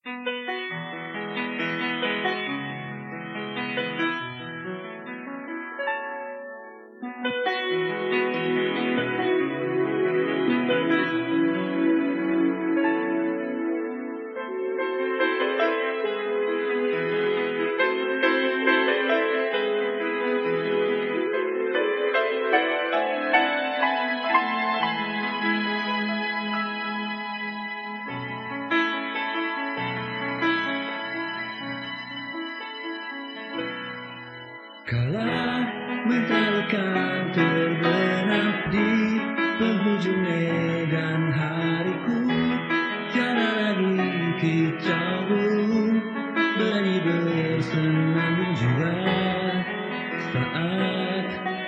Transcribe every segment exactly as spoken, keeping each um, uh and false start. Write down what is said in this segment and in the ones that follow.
Kala mentarikan terbenam di penghujung medan hariku, tiada lagi kicau berani bersenang juga saat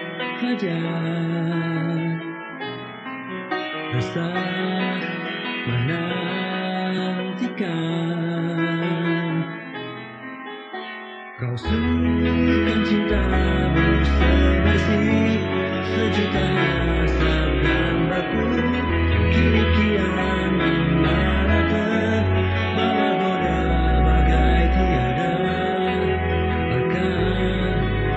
fajar resah menantikan. Kau sungkan cintamu sebersih sejuta hasrat dan baku, kini kian membarat terbawa goda bagai tiada akan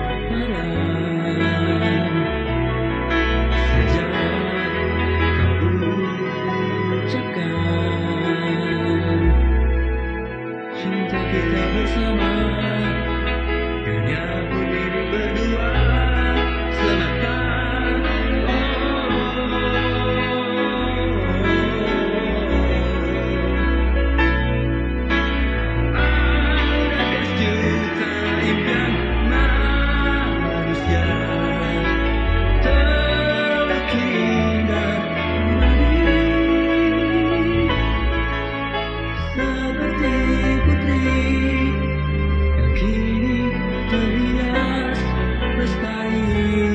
padam. Sejak kau ucapkan cinta kita bersama, dunia pun ini berdua semata. Adakah sejuta impian manusia terlukis dan abadi, seperti putri yang kini terhias lestari.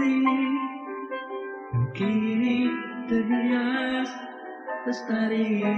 Kini terhias lestari.